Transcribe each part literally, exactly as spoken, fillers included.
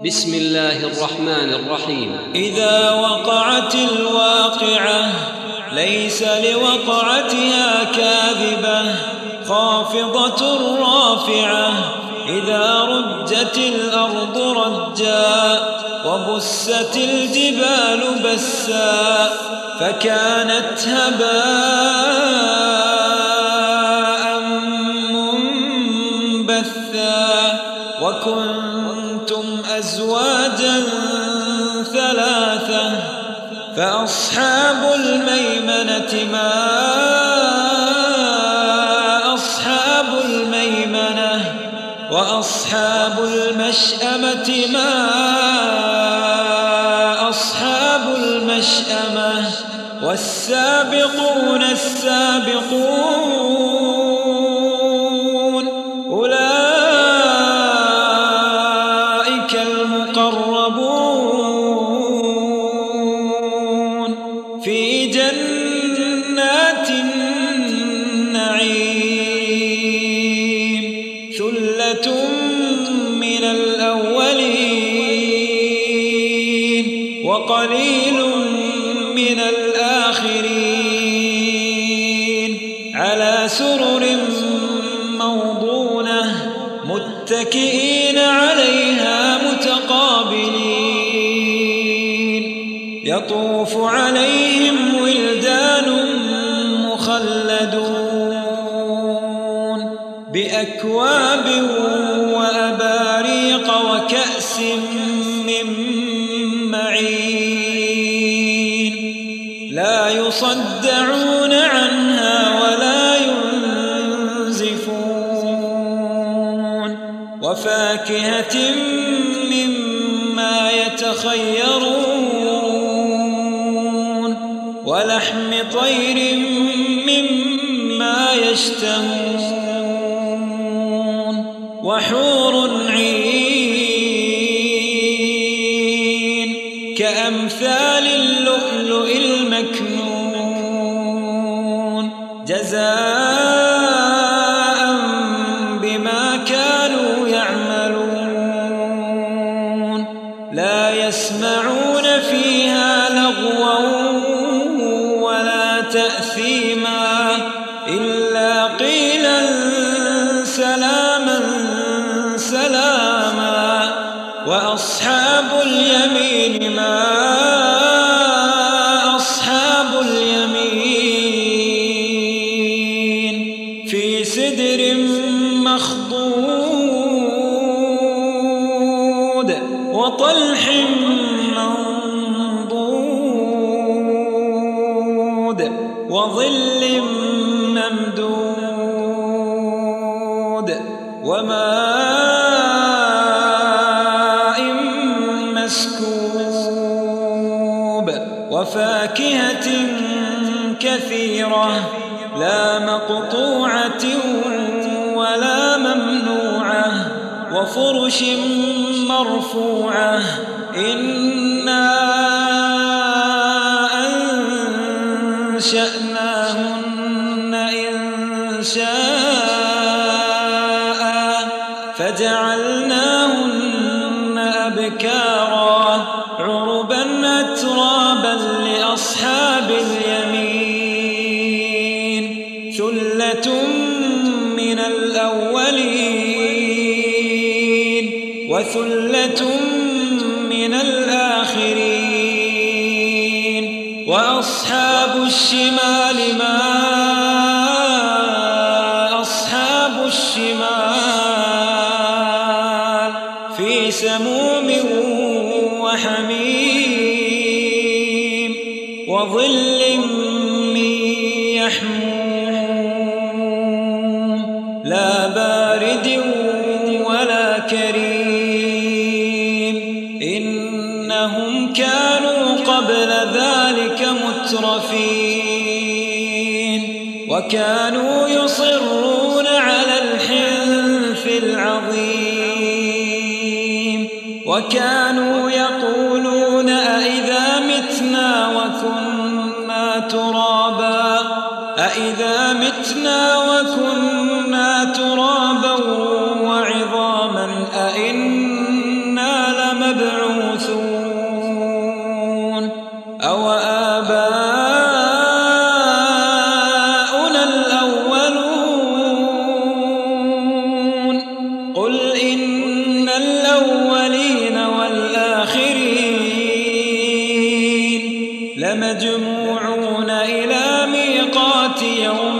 بسم الله الرحمن الرحيم. إذا وقعت الواقعة ليس لوقعتها كاذبة خافضة رافعة إذا رجت الأرض رجا وبست الجبال بسا فكانت هباء منبثا وكنتم أزواجا ثلاثة فأصحاب الميمنة ما أصحاب الميمنة وأصحاب المشأمة ما أصحاب المشأمة والسابقون السابقون أولئك المقربون في جنات النعيم ثلة من الأولين وقليل من الآخرين على سرر موضونة متكئين عليها متقابلين يطوف عليهم ولدان مخلدون بأكواب وأباريق وكأس من معين لا يصدعون عنها ولا ينزفون وفاكهة مما يتخيرون ولحم طير مما يشتهون وحور عين كأمثال اللؤلؤ المكنون جزاء بما كانوا يعملون لا يسمعون فيها لغوا ولا تأثيما إلا قيلا سلاما سلاما وأصحاب اليمين ما أصحاب اليمين في سدر مخضود وطلح منضود وظل ممدود وماء مسكوب وفاكهة كثيرة لا مقطوعة ولا ممنوعة وفرش مرفوعة إنا أنشأناهن إنشاء فجعلناهن أبكارا عربا أترابا لأصحاب اليمين ثلة من الأولين وثلة من الآخرين وأصحاب الشمال ما أصحاب الشمال في سموم وحميم وظل من يحموم لا بارد ولا كريم إنهم كانوا قبل ذلك مترفين وكانوا يصرون على الحنث العظيم وكانوا يقولون أئذا متنا وكنا ترابا أئذا متنا وكنا ترابا وعظاما أئنا لمبعوثون لمجموعون إلى ميقات يوم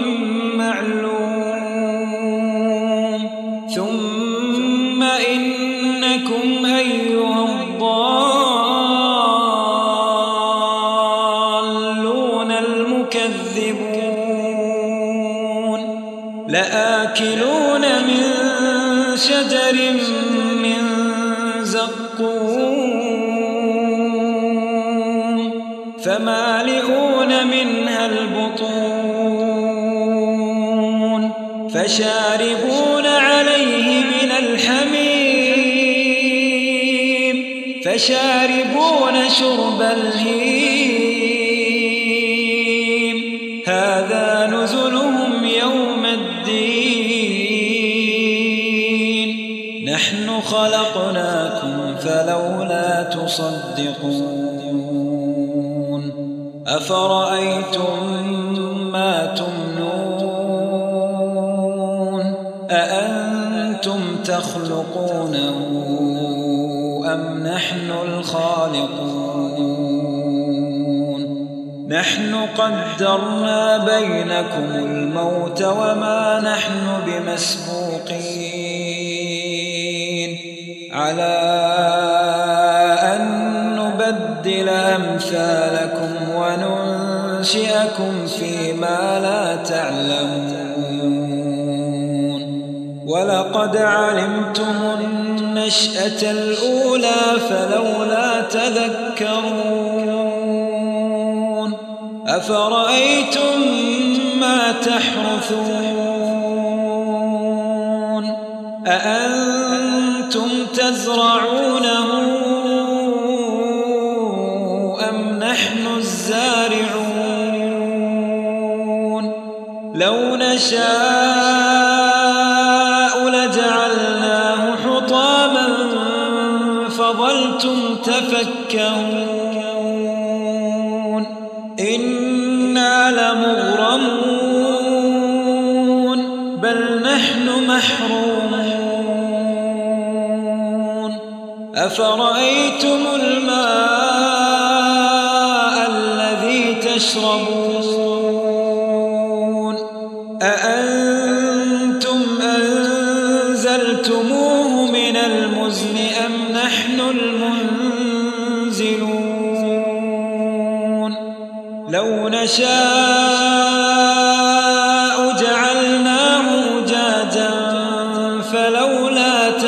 معلوم ثم إنكم أيها الضالون المكذبون لآكلون من شجر من زقوم فمالئون منها البطون فشاربون عليه من الحميم فشاربون شرب الهيم هذا نزلهم يوم الدين نحن خلقناكم فلولا تصدقون أفرأيتم ما تمنون أأنتم تخلقونه أم نحن الخالقون نحن قدرنا بينكم الموت وما نحن بمسبوقين على أن نبدل أمثالكم وننشئكم فيما لا تعلمون ولقد علمتم النشأة الأولى فلولا تذكرون أفرأيتم ما تحرثون أأنتم تزرعونه أم نحن الزارعون لو نشاء لجعلناه حطاما فظلتم تفكهون إنا لمغرمون بل نحن محرومون أفرأيتم الماء الذي تشربون أأنتم أنزلتموه من المزن أم نحن المنزلون لو نشاء جعلناه أجاجا فلولا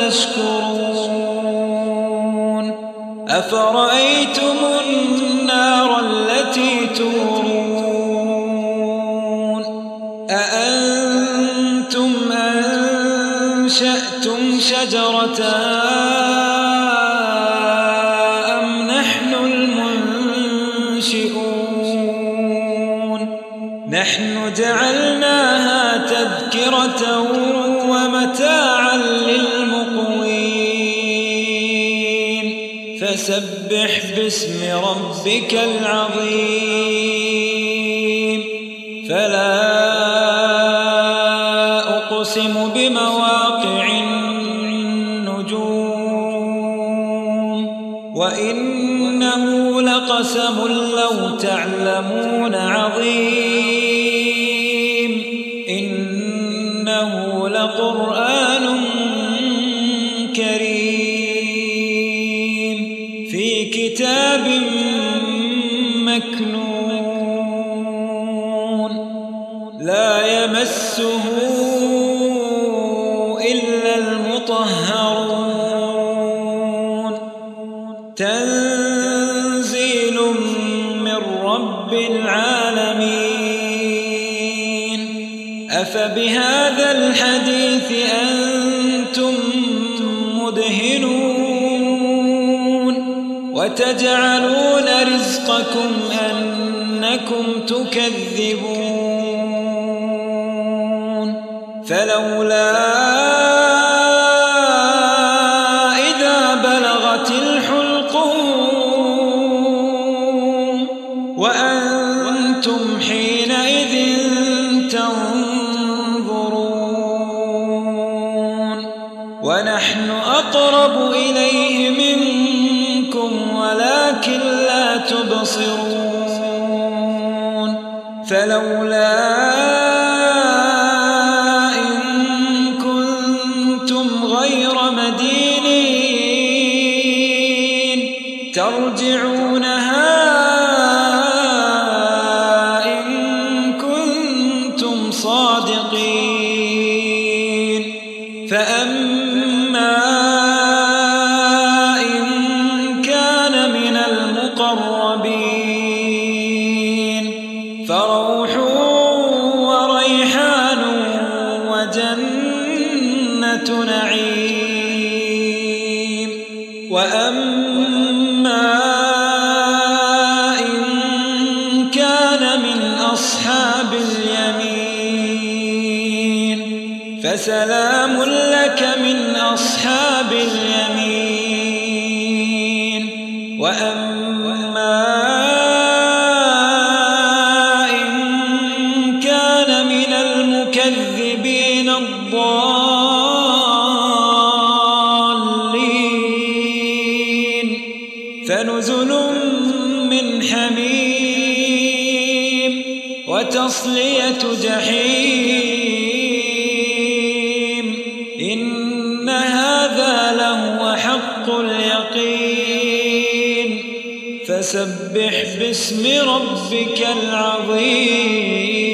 تشكرون أفرأيتم النار التي تورون أأنتم أنشأتم شجرتها أم نحن المنشئون نحن جعلناها تذكرة ومتاعا للمقوين فسبح باسم ربك العظيم فلا أقسم بمواقع النجوم وإنه لقسم لو تعلمون عظيم إنه لقرآن كريم في كتاب مكنون لا يمسه إلا المطهرون تنزيل من رب العالمين أفبهذا الحديث أنتم مدهنون وتجعلون رزقكم أنكم تكذبون فلولا إذا بلغت الحلقوم وأنتم حينئذ تنظرون ونحن أقرب إليه منكم ولكن لا تبصرون فلولا إن كنتم غير مدينين ترجعونها إن كنتم صادقين فأما إن كان من المقربين فروح وريحان وجنة نعيم وأما إن كان من أصحاب اليمين فسلام لك من أصحاب اليمين وأما إن كان من المكذبين الضالين فنزل من حميم وتصلية جحيم إن هذا لهو حق اليقين فسبح باسم ربك العظيم.